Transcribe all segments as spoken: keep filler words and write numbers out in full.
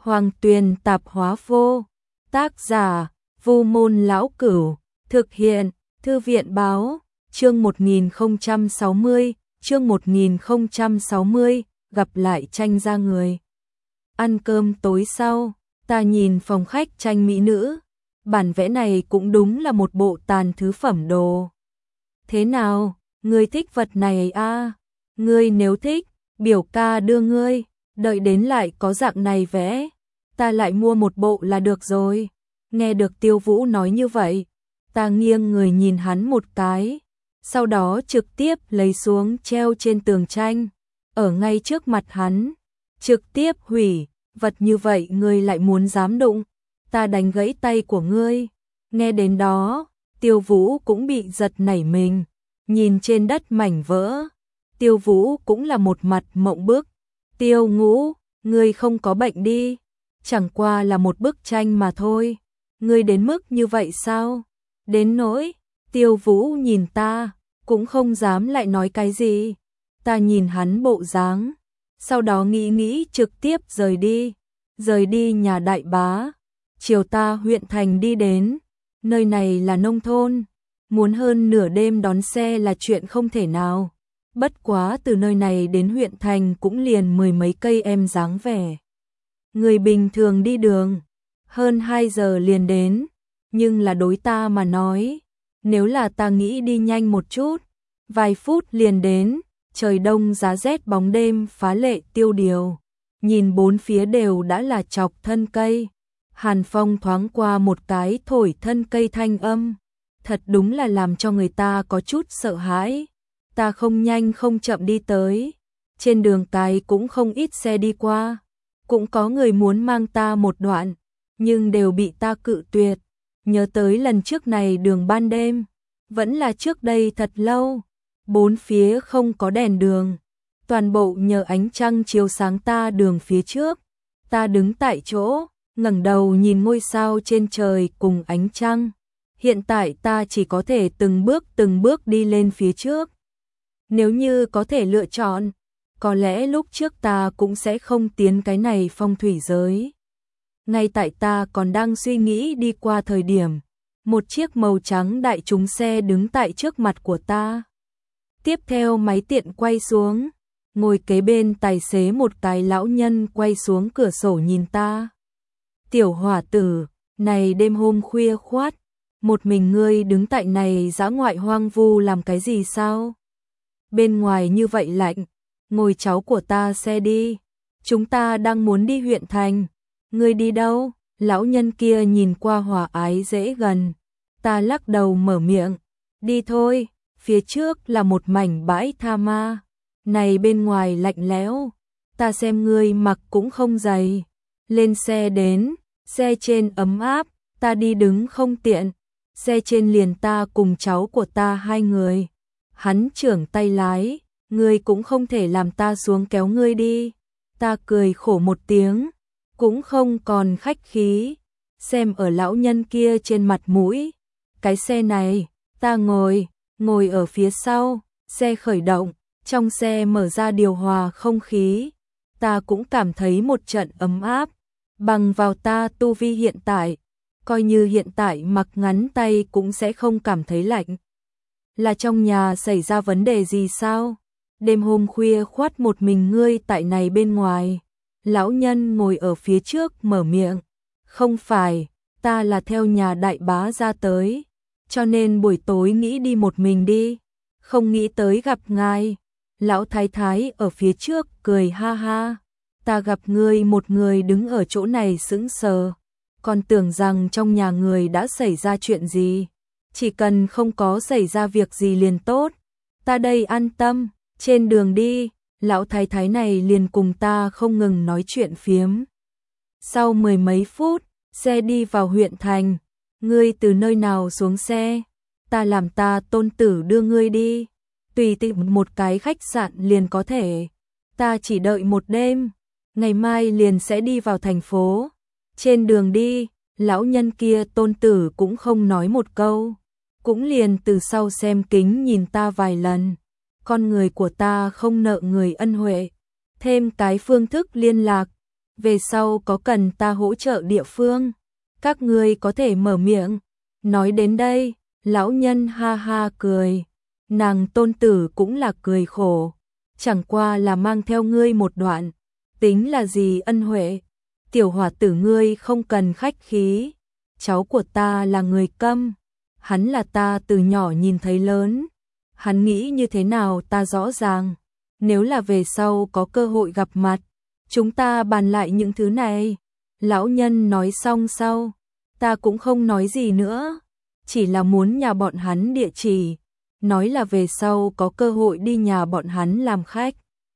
Hoàng Tuyền Tạp Hóa Vô. Tác giả: Vu Môn Lão Cửu. Thực hiện: Thư viện Báo. Chương một nghìn không trăm sáu mươi, chương một nghìn không trăm sáu mươi, gặp lại tranh ra người. Ăn cơm tối sau, ta nhìn phòng khách tranh mỹ nữ. Bản vẽ này cũng đúng là một bộ tàn thứ phẩm đồ. Thế nào, ngươi thích vật này à? Ngươi nếu thích, biểu ca đưa ngươi, đợi đến lại có dạng này vẽ, ta lại mua một bộ là được rồi. Nghe được Tiêu Vũ nói như vậy, ta nghiêng người nhìn hắn một cái, sau đó trực tiếp lấy xuống treo trên tường tranh, ở ngay trước mặt hắn, trực tiếp hủy, vật như vậy ngươi lại muốn dám đụng, ta đánh gãy tay của ngươi. Nghe đến đó, Tiêu Vũ cũng bị giật nảy mình, nhìn trên đất mảnh vỡ, Tiêu Vũ cũng là một mặt mộng bức. Tiêu Ngũ, ngươi không có bệnh đi, chẳng qua là một bức tranh mà thôi, ngươi đến mức như vậy sao? Đến nỗi, Tiêu Vũ nhìn ta, cũng không dám lại nói cái gì. Ta nhìn hắn bộ dáng, sau đó nghĩ nghĩ trực tiếp rời đi, rời đi nhà đại bá. Chiều ta huyện thành đi đến, nơi này là nông thôn, muốn hơn nửa đêm đón xe là chuyện không thể nào. Bất quá từ nơi này đến huyện thành cũng liền mười mấy cây em dáng vẻ. Người bình thường đi đường, hơn hai giờ liền đến, nhưng là đối ta mà nói, nếu là ta nghĩ đi nhanh một chút, vài phút liền đến. Trời đông giá rét bóng đêm phá lệ tiêu điều, nhìn bốn phía đều đã là chọc thân cây, hàn phong thoáng qua một cái thổi thân cây thanh âm, thật đúng là làm cho người ta có chút sợ hãi. Ta không nhanh không chậm đi tới, trên đường cái cũng không ít xe đi qua, cũng có người muốn mang ta một đoạn, nhưng đều bị ta cự tuyệt. Nhớ tới lần trước này đường ban đêm, vẫn là trước đây thật lâu, bốn phía không có đèn đường, toàn bộ nhờ ánh trăng chiếu sáng ta đường phía trước. Ta đứng tại chỗ, ngẩng đầu nhìn ngôi sao trên trời cùng ánh trăng. Hiện tại ta chỉ có thể từng bước từng bước đi lên phía trước. Nếu như có thể lựa chọn, có lẽ lúc trước ta cũng sẽ không tiến cái này phong thủy giới. Ngay tại ta còn đang suy nghĩ đi qua thời điểm, một chiếc màu trắng đại trùng xe đứng tại trước mặt của ta. Tiếp theo máy tiện quay xuống, ngồi kế bên tài xế một cái lão nhân quay xuống cửa sổ nhìn ta. Tiểu hỏa tử, này đêm hôm khuya khoát, một mình ngươi đứng tại này dã ngoại hoang vu làm cái gì sao? Bên ngoài như vậy lạnh, ngồi cháu của ta xe đi, chúng ta đang muốn đi huyện thành. Ngươi đi đâu? Lão nhân kia nhìn qua hòa ái dễ gần. Ta lắc đầu mở miệng, đi thôi, phía trước là một mảnh bãi tha ma, này bên ngoài lạnh lẽo, ta xem ngươi mặc cũng không dày. Lên xe đến, xe trên ấm áp, ta đi đứng không tiện, xe trên liền ta cùng cháu của ta hai người. Hắn trưởng tay lái, ngươi cũng không thể làm ta xuống kéo ngươi đi. Ta cười khổ một tiếng, cũng không còn khách khí, xem ở lão nhân kia trên mặt mũi. Cái xe này, ta ngồi, ngồi ở phía sau, xe khởi động, trong xe mở ra điều hòa không khí. Ta cũng cảm thấy một trận ấm áp, bằng vào ta tu vi hiện tại, coi như hiện tại mặc ngắn tay cũng sẽ không cảm thấy lạnh. Là trong nhà xảy ra vấn đề gì sao? Đêm hôm khuya khoát một mình ngươi tại này bên ngoài. Lão nhân ngồi ở phía trước mở miệng. Không phải, ta là theo nhà đại bá ra tới, cho nên buổi tối nghĩ đi một mình đi, không nghĩ tới gặp ngài. Lão thái thái ở phía trước cười ha ha. Ta gặp ngươi một người đứng ở chỗ này sững sờ, còn tưởng rằng trong nhà người đã xảy ra chuyện gì. Chỉ cần không có xảy ra việc gì liền tốt, ta đây an tâm. Trên đường đi, lão thái thái này liền cùng ta không ngừng nói chuyện phiếm. Sau mười mấy phút, xe đi vào huyện thành. Ngươi từ nơi nào xuống xe? Ta làm ta tôn tử đưa ngươi đi, tùy tiện một cái khách sạn liền có thể. Ta chỉ đợi một đêm, ngày mai liền sẽ đi vào thành phố. Trên đường đi, lão nhân kia tôn tử cũng không nói một câu, cũng liền từ sau xem kính nhìn ta vài lần. Con người của ta không nợ người ân huệ, thêm cái phương thức liên lạc, về sau có cần ta hỗ trợ địa phương, các ngươi có thể mở miệng. Nói đến đây, lão nhân ha ha cười, nàng tôn tử cũng là cười khổ, chẳng qua là mang theo ngươi một đoạn, tính là gì ân huệ, tiểu hòa tử ngươi không cần khách khí, cháu của ta là người câm, hắn là ta từ nhỏ nhìn thấy lớn, hắn nghĩ như thế nào ta rõ ràng, nếu là về sau có cơ hội gặp mặt, chúng ta bàn lại những thứ này. Lão nhân nói xong sau, ta cũng không nói gì nữa, chỉ là muốn nhà bọn hắn địa chỉ, nói là về sau có cơ hội đi nhà bọn hắn làm khách.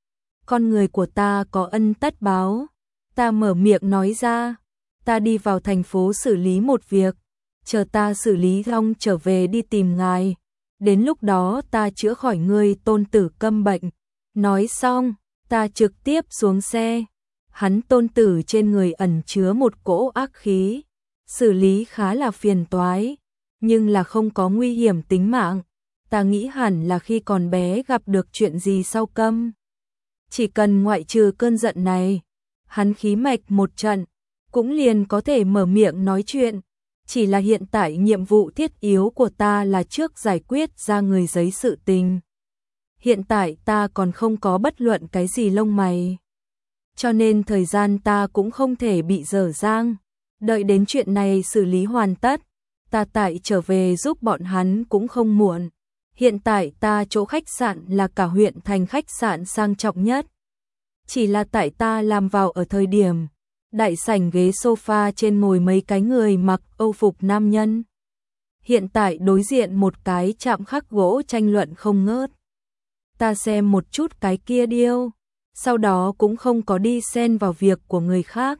Con người của ta có ân tất báo, ta mở miệng nói ra, ta đi vào thành phố xử lý một việc, chờ ta xử lý xong trở về đi tìm ngài, đến lúc đó ta chữa khỏi ngươi tôn tử câm bệnh. Nói xong, ta trực tiếp xuống xe, hắn tôn tử trên người ẩn chứa một cỗ ác khí, xử lý khá là phiền toái, nhưng là không có nguy hiểm tính mạng, ta nghĩ hẳn là khi còn bé gặp được chuyện gì sau câm. Chỉ cần ngoại trừ cơn giận này, hắn khí mạch một trận, cũng liền có thể mở miệng nói chuyện, chỉ là hiện tại nhiệm vụ thiết yếu của ta là trước giải quyết ra người giấy sự tình. Hiện tại ta còn không có bất luận cái gì lông mày, cho nên thời gian ta cũng không thể bị dở dang, đợi đến chuyện này xử lý hoàn tất, ta tại trở về giúp bọn hắn cũng không muộn. Hiện tại ta chỗ khách sạn là cả huyện thành khách sạn sang trọng nhất. Chỉ là tại ta làm vào ở thời điểm, đại sảnh ghế sofa trên ngồi mấy cái người mặc âu phục nam nhân. Hiện tại đối diện một cái chạm khắc gỗ tranh luận không ngớt. Ta xem một chút cái kia điêu, sau đó cũng không có đi xen vào việc của người khác.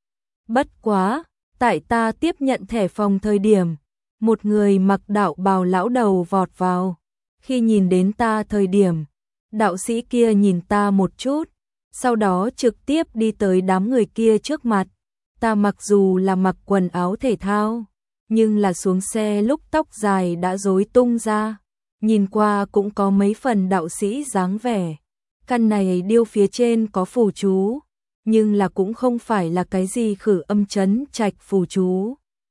Bất quá, tại ta tiếp nhận thẻ phòng thời điểm, một người mặc đạo bào lão đầu vọt vào. Khi nhìn đến ta thời điểm, đạo sĩ kia nhìn ta một chút, sau đó trực tiếp đi tới đám người kia trước mặt. Ta mặc dù là mặc quần áo thể thao, nhưng là xuống xe lúc tóc dài đã rối tung ra, nhìn qua cũng có mấy phần đạo sĩ dáng vẻ. Căn này điêu phía trên có phù chú, nhưng là cũng không phải là cái gì khử âm trấn trạch phù chú,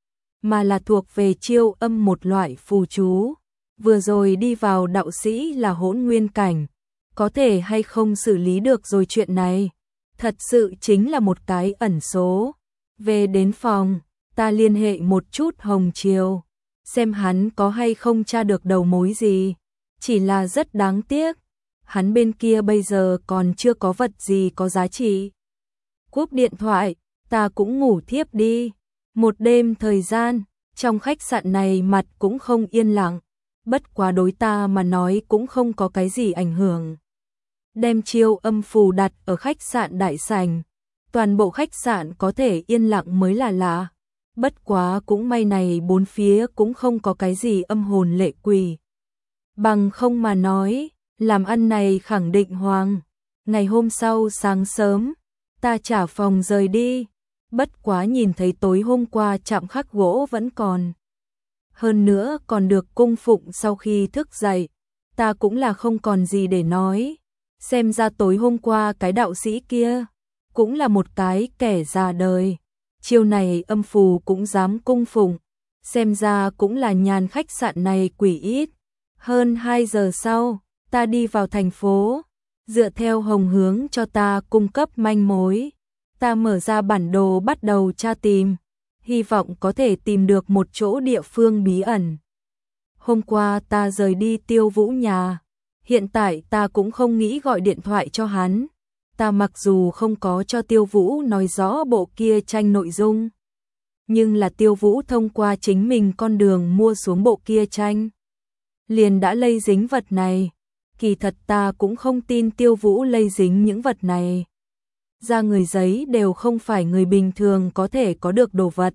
mà là thuộc về chiêu âm một loại phù chú. Vừa rồi đi vào đạo sĩ là hỗn nguyên cảnh, có thể hay không xử lý được rồi chuyện này, thật sự chính là một cái ẩn số. Về đến phòng, ta liên hệ một chút Hồng Triều, xem hắn có hay không tra được đầu mối gì, chỉ là rất đáng tiếc, hắn bên kia bây giờ còn chưa có vật gì có giá trị. Cúp điện thoại, ta cũng ngủ thiếp đi. Một đêm thời gian, trong khách sạn này mặt cũng không yên lặng, bất quá đối ta mà nói cũng không có cái gì ảnh hưởng. Đem chiêu âm phù đặt ở khách sạn đại sảnh, toàn bộ khách sạn có thể yên lặng mới là lạ. Bất quá cũng may này bốn phía cũng không có cái gì âm hồn lệ quỷ. Bằng không mà nói, làm ăn này khẳng định hoang. Ngày hôm sau sáng sớm, ta trả phòng rời đi. Bất quá nhìn thấy tối hôm qua chạm khắc gỗ vẫn còn. Hơn nữa còn được cung phụng sau khi thức dậy, ta cũng là không còn gì để nói. Xem ra tối hôm qua cái đạo sĩ kia, cũng là một cái kẻ già đời. Chiêu này âm phù cũng dám cung phụng, xem ra cũng là nhàn khách sạn này quỷ ít. Hơn hai giờ sau, ta đi vào thành phố, dựa theo Hồng hướng cho ta cung cấp manh mối. Ta mở ra bản đồ bắt đầu tra tìm, hy vọng có thể tìm được một chỗ địa phương bí ẩn. Hôm qua ta rời đi Tiêu Vũ nhà, hiện tại ta cũng không nghĩ gọi điện thoại cho hắn. Ta mặc dù không có cho Tiêu Vũ nói rõ bộ kia tranh nội dung, nhưng là Tiêu Vũ thông qua chính mình con đường mua xuống bộ kia tranh, liền đã lây dính vật này. Kỳ thật ta cũng không tin Tiêu Vũ lây dính những vật này. Ra người giấy đều không phải người bình thường có thể có được đồ vật.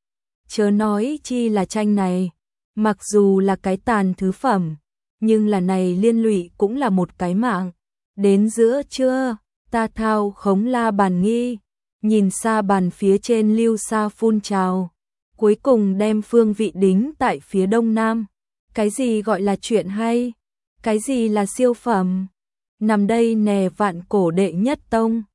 Chớ nói chi là tranh này, mặc dù là cái tàn thứ phẩm, nhưng là này liên lụy cũng là một cái mạng. Đến giữa trưa, ta thao khống la bàn nghi, nhìn xa bàn phía trên lưu sa phun trào, cuối cùng đem phương vị đính tại phía đông nam. Cái gì gọi là chuyện hay? Cái gì là siêu phẩm? Nằm đây nè vạn cổ đệ nhất tông.